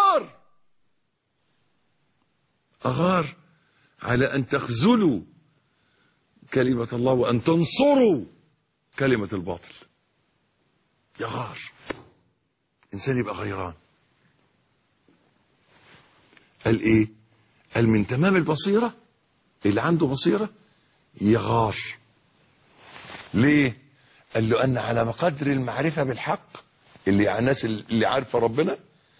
أغار على أن تخذلوا كلمة الله وأن تنصروا كلمة الباطل. يغار، إنسان يبقى غيران. قال إيه؟ قال من تمام البصيرة، اللي عنده بصيرة يغار. ليه؟ قال له أن على قدر المعرفة بالحق، اللي يعني الناس اللي عارفة ربنا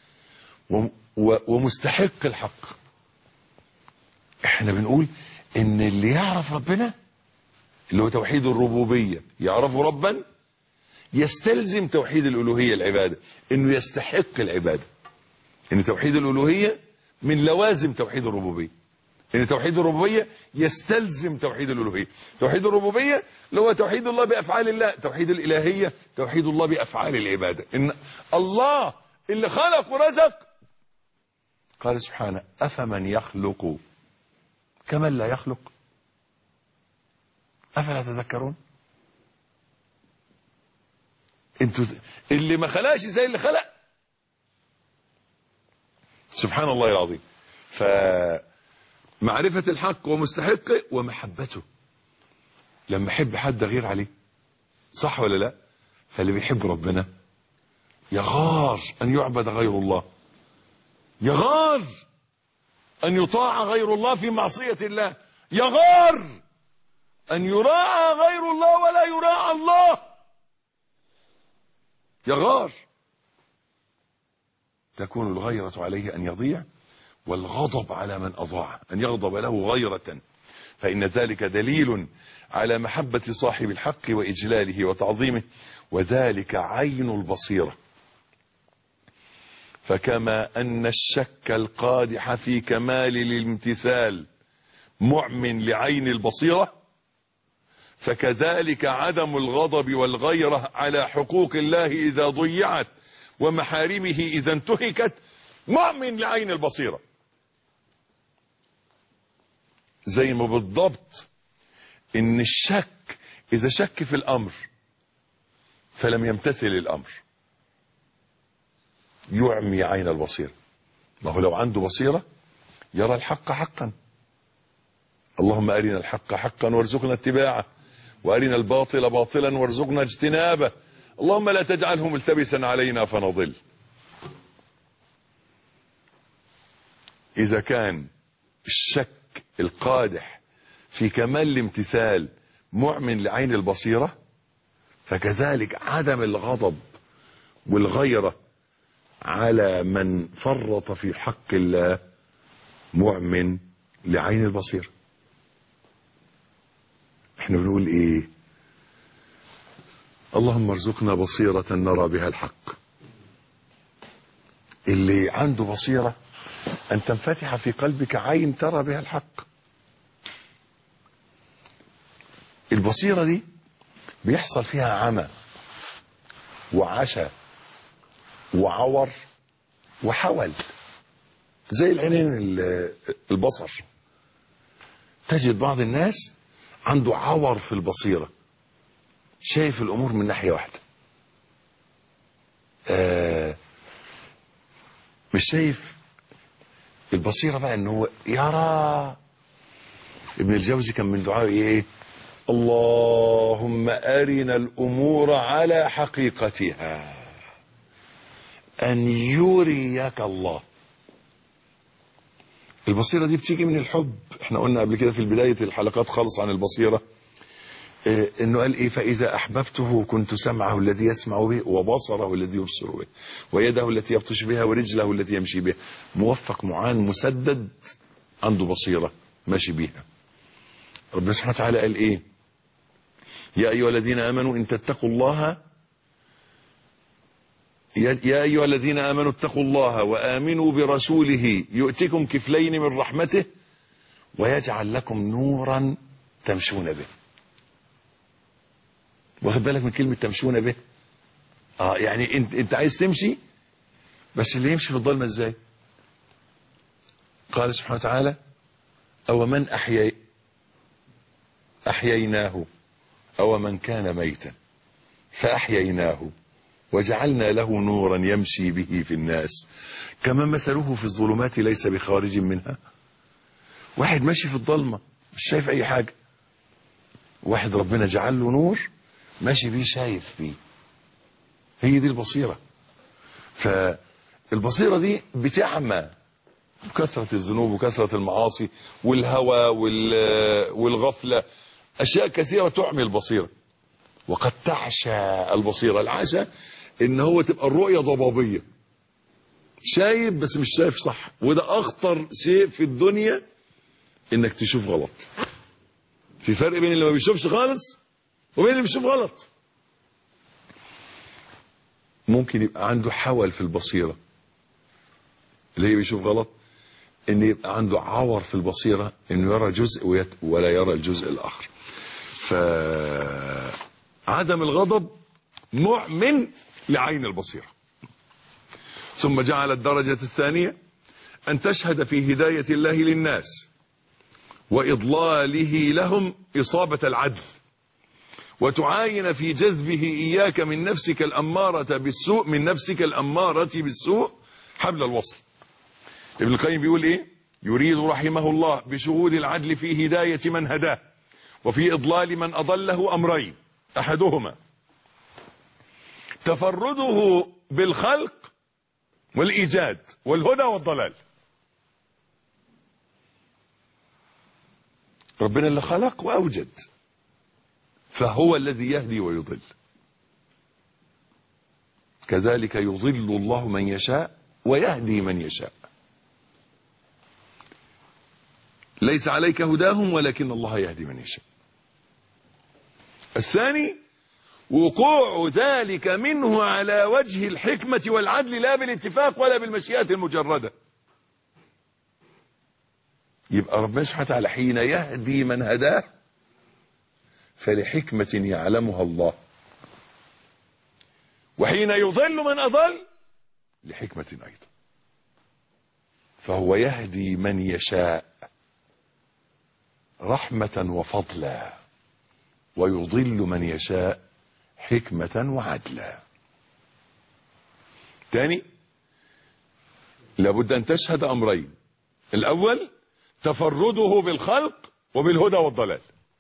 ومستحق الحق. احنا بنقول ان اللي يعرف ربنا اللي هو توحيد الربوبية يعرفه ربا، يستلزم توحيد الألوهية العبادة، انه يستحق العبادة. ان توحيد الألوهية من لوازم توحيد الربوبية، ان توحيد الربوبية يستلزم توحيد الألوهية. توحيد الربوبية اللي هو توحيد الله بأفعال الله، توحيد الإلهية توحيد الله بأفعال العبادة. ان الله اللي خلق ورزق قال سبحانه أفمن يخلق كمن لا يخلق أفلا تذكرون. انتوا اللي ما خلقش زي اللي خلق، سبحان الله العظيم. فمعرفة الحق ومستحقه ومحبته. لما احب حد غير عليه، صح ولا لا؟ فاللي بيحب ربنا يغار ان يعبد غير الله، يغار ان يطاع غير الله في معصية الله، يغار ان يراعى غير الله ولا يراعى الله، يغار. تكون الغيرة عليه أن يضيع، والغضب على من أضاع، أن يغضب له غيرة، فإن ذلك دليل على محبة صاحب الحق وإجلاله وتعظيمه، وذلك عين البصيرة. فكما أن الشك القادح في كمال الامتثال معمٍ لعين البصيرة، فكذلك عدم الغضب والغيرة على حقوق الله إذا ضيعت ومحارمه إذا انتهكت معمٍ لعين البصيرة. زي ما بالضبط إن الشك إذا شك في الأمر فلم يمتثل الأمر يعمي عين البصيرة. ما هو لو عنده بصيرة يرى الحق حقا. اللهم أرنا الحق حقا وارزقنا اتباعه، وأرنا الباطل باطلا وارزقنا اجتنابه، اللهم لا تجعله ملتبسا علينا فنضل. إذا كان الشك القادح في كمال الامتثال معمٍ لعين البصيرة، فكذلك عدم الغضب والغيرة على من فرط في حق الله معمٍ لعين البصيرة. احنا بنقول ايه؟ اللهم ارزقنا بصيرة نرى بها الحق. اللي عنده بصيرة أن تنفتح في قلبك عين ترى بها الحق. البصيرة دي بيحصل فيها عمى وعشى وعور وحول، زي العينين البصر. تجد بعض الناس عنده عور في البصيرة، شايف الأمور من ناحية واحدة، مش شايف البصيرة بقى ان هو يرى. ابن الجوزي كان من دعائه ايه؟ اللهم أرنا الأمور على حقيقتها، أن يريك الله، البصيرة دي بتيجي من الحب. احنا قلنا قبل كده في بداية الحلقات خالص عن البصيرة انه قال ايه: فاذا احببته كنت سمعه الذي يسمع به، وبصره الذي يبصر به، ويده التي يبطش بها، ورجله التي يمشي بها. موفق معان مسدد عنده بصيرة ماشي بيها. ربنا سبحانه وتعالى قال ايه: يا ايها الذين امنوا ان تتقوا الله يا أيها الذين آمنوا اتقوا الله وآمنوا برسوله يؤتكم كفلين من رحمته ويجعل لكم نورا تمشون به. واخد بالك من كلمة تمشون به؟ يعني انت عايز تمشي، بس اللي يمشي في الظلمة ازاي؟ قال سبحانه وتعالى: أو من أحييناه أو من كان ميتا فأحييناه وجعلنا له نورا يمشي به في الناس كما مثله في الظلمات ليس بخارج منها. واحد ماشي في الظلمة مش شايف أي حاجة، واحد ربنا جعل له نور ماشي بيه شايف بيه. هي دي البصيرة. فالبصيرة دي بتعمى بكثرة الذنوب وكثرة المعاصي والهوى والغفلة، أشياء كثيرة تعمي البصيرة. وقد تعشى البصيرة. العشاء ان هو تبقى الرؤية ضبابية، شايف بس مش شايف صح. وده اخطر شيء في الدنيا، انك تشوف غلط. في فرق بين اللي ما بيشوفش خالص وبين اللي بيشوف غلط. ممكن يبقى عنده حول في البصيرة اللي هي بيشوف غلط، ان يبقى عنده عور في البصيرة انه يرى جزء ولا يرى الجزء الاخر. عدم الغضب مؤمن لعين البصيرة. ثم جعل الدرجة الثانية أن تشهد في هداية الله للناس وإضلاله لهم إصابة العدل، وتعاين في جذبه إياك من نفسك الأمارة بالسوء حبل الوصل. ابن القيم بيقول إيه؟ يريد رحمه الله بشهود العدل في هداية من هداه وفي إضلال من أضله أمرين: أحدهما تفرده بالخلق والإيجاد والهدى والضلال. ربنا اللي خلق وأوجد، فهو الذي يهدي ويضل. كذلك يضل الله من يشاء ويهدي من يشاء. ليس عليك هداهم ولكن الله يهدي من يشاء. الثاني وقوع ذلك منه على وجه الحكمة والعدل لا بالاتفاق ولا بالمشيئة المجردة. يبقى ربنا سبحانه وتعالى حين يهدي من هداه فلحكمة يعلمها الله، وحين يضل من أضل لحكمة أيضا. فهو يهدي من يشاء رحمة وفضلا، ويضل من يشاء حكمة وعدلا. تاني، لابد أن تشهد أمرين: الأول تفرده بالخلق وبالهدى والضلال.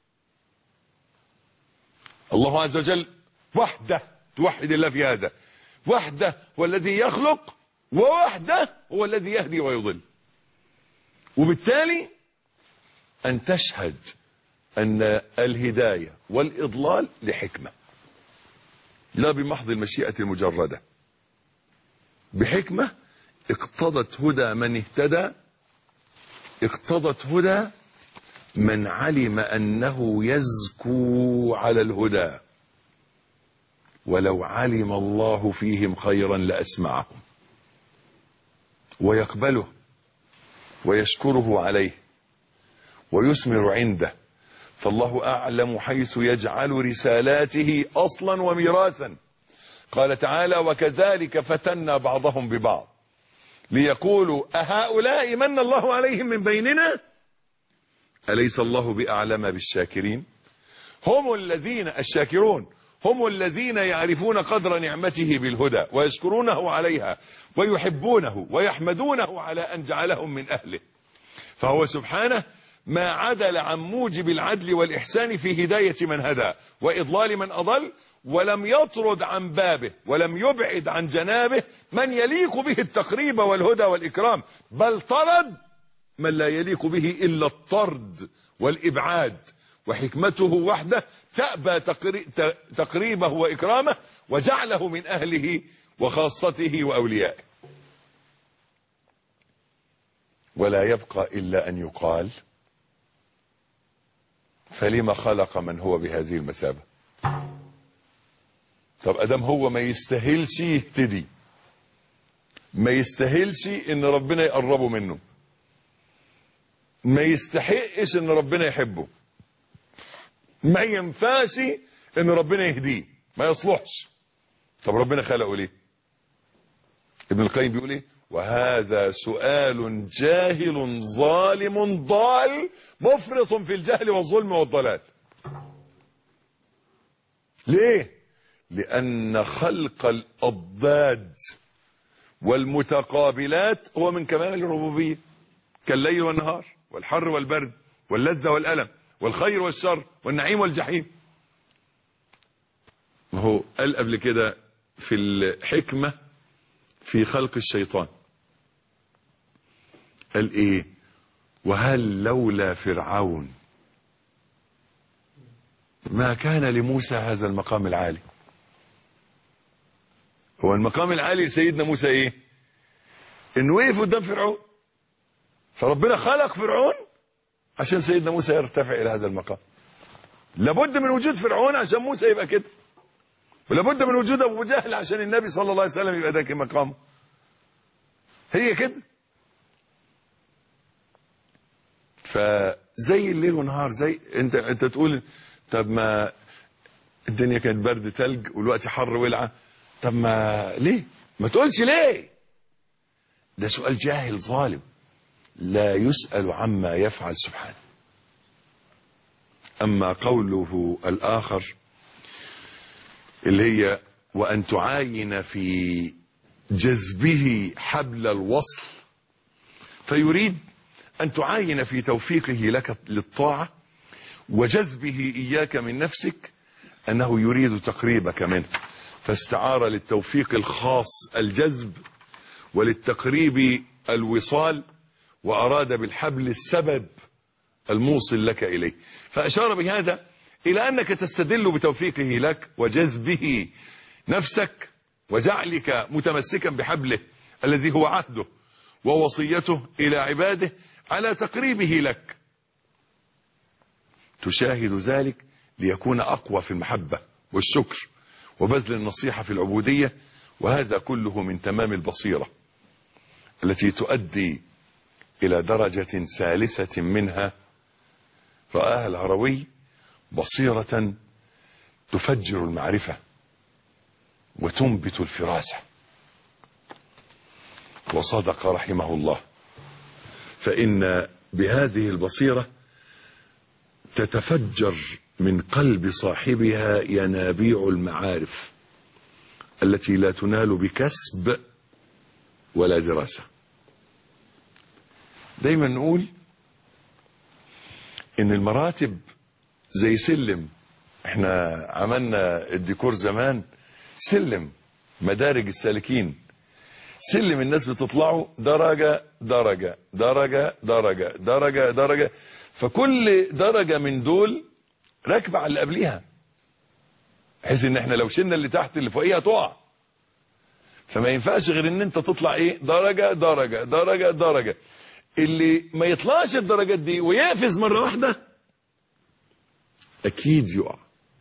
الله عز وجل وحده، توحد الله في هذا، وحده هو الذي يخلق، ووحده هو الذي يهدي ويضل. وبالتالي أن تشهد أن الهداية والإضلال لحكمة، لا بمحض المشيئة المجردة. بحكمة اقتضت هدى من اهتدى، اقتضت هدى من علم أنه يزكو على الهدى، ولو علم الله فيهم خيرا لأسمعهم، ويقبله ويشكره عليه ويثمر عنده. فالله أعلم حيث يجعل رسالاته أصلا وميراثا. قال تعالى: وكذلك فتنا بعضهم ببعض ليقولوا أهؤلاء من الله عليهم من بيننا أليس الله بأعلم بالشاكرين. هم الذين الشاكرون هم الذين يعرفون قدر نعمته بالهدى ويشكرونه عليها ويحبونه ويحمدونه على أن جعلهم من أهله. فهو سبحانه ما عدل عن موجب العدل والإحسان في هداية من هدى وإضلال من أضل، ولم يطرد عن بابه ولم يبعد عن جنابه من يليق به التقريب والهدى والإكرام، بل طرد من لا يليق به إلا الطرد والإبعاد، وحكمته وحده تأبى تقريبه وإكرامه وجعله من أهله وخاصته وأوليائه. ولا يبقى إلا أن يقال: فلما خلق من هو بهذه المثابة؟ طب أدم هو ما يستاهلش يهتدي، ما يستاهلش إن ربنا يقربه منه، ما يستحقش إن ربنا يحبه، ما ينفعش إن ربنا يهديه، ما يصلحش. طب ربنا خلقه ليه؟ ابن القيم بيقول إيه؟ وهذا سؤال جاهل ظالم ضال مفرط في الجهل والظلم والضلال. ليه؟ لأن خلق الأضداد والمتقابلات هو من كمال الربوبية، كالليل والنهار والحر والبرد واللذة والألم والخير والشر والنعيم والجحيم. ما هو قال قبل كده في الحكمة في خلق الشيطان، قال ايه؟ وهل لولا فرعون ما كان لموسى هذا المقام العالي. هو المقام العالي لسيدنا موسى ايه؟ انه وقف قدام فرعون، فربنا خلق فرعون عشان سيدنا موسى يرتفع الى هذا المقام. لابد من وجود فرعون عشان موسى يبقى كده، ولابد من وجود ابو جهل عشان النبي صلى الله عليه وسلم يبقى ده مقامه. هي كده. فزي الليل والنهار، زي انت تقول طب ما الدنيا كانت برد ثلج والوقت حر ولعه، طب ما ليه؟ ما تقولش ليه. ده سؤال جاهل ظالم لا يسأل عما يفعل سبحانه. اما قوله الاخر اللي هي وان تعاين في جذبه حبل الوصل، فيريد أن تعاين في توفيقه لك للطاعة وجذبه إياك من نفسك أنه يريد تقريبك منه، فاستعار للتوفيق الخاص الجذب وللتقريب الوصال، وأراد بالحبل السبب الموصل لك إليه. فأشار بهذا إلى أنك تستدل بتوفيقه لك وجذبه نفسك وجعلك متمسكا بحبله الذي هو عهده ووصيته إلى عباده على تقريبه لك. تشاهد ذلك ليكون أقوى في المحبة والشكر وبذل النصيحة في العبودية، وهذا كله من تمام البصيرة التي تؤدي إلى درجة ثالثة منها رآها الهروي: بصيرة تفجر المعرفة وتنبت الفراسة. وصدق رحمه الله، فإن بهذه البصيرة تتفجر من قلب صاحبها ينابيع المعارف التي لا تنال بكسب ولا دراسة. دايما نقول إن المراتب زي سلم. احنا عملنا الديكور زمان سلم، مدارج السالكين، سلم الناس بتطلعوا درجة درجة درجة درجة درجة درجة، فكل درجة من دول راكبة على اللي قبليها، بحيث ان احنا لو شلنا اللي تحت اللي فوقيها تقع. فما ينفعش غير ان انت تطلع ايه؟ درجة درجة درجة درجة. اللي ما يطلعش الدرجات دي ويقفز مرة واحدة اكيد يقع.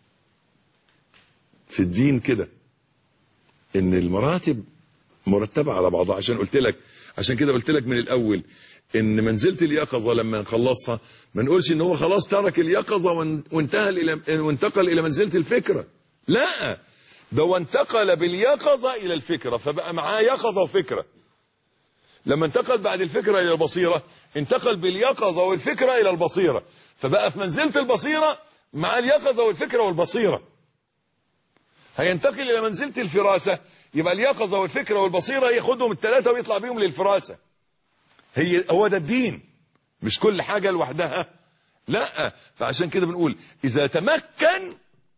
في الدين كده ان المراتب مرتبة على بعضها، عشان كده قلت لك من الاول ان منزلة اليقظة لما نخلصها ما نقولش ان هو خلاص ترك اليقظة وانتقل الى منزلة الفكرة. لا، ده هو انتقل باليقظة الى الفكرة، فبقى معاه يقظة وفكرة. لما انتقل بعد الفكرة الى البصيرة انتقل باليقظة والفكرة الى البصيرة، فبقى في منزلة البصيرة مع اليقظة والفكرة والبصيرة. هينتقل الى منزلة الفراسة، يبقى اليقظة والفكرة والبصيرة ياخدهم الثلاثة ويطلع بيهم للفراسة. هو ده الدين، مش كل حاجة لوحدها، لا. فعشان كده بنقول إذا تمكن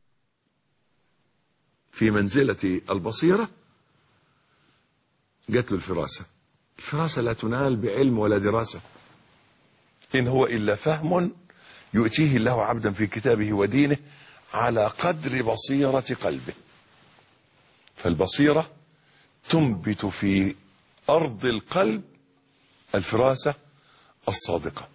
في منزلة البصيرة جات له الفراسة. الفراسة لا تنال بعلم ولا دراسة، إن هو إلا فهم يؤتيه الله عبدا في كتابه ودينه على قدر بصيرة قلبه. فالبصيرة تنبت في أرض القلب الفراسة الصادقة.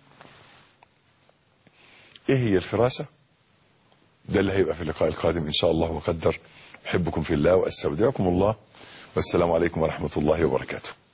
إيه هي الفراسة؟ ده اللي هيبقى في اللقاء القادم إن شاء الله وقدر. أحبكم في الله وأستودعكم الله، والسلام عليكم ورحمة الله وبركاته.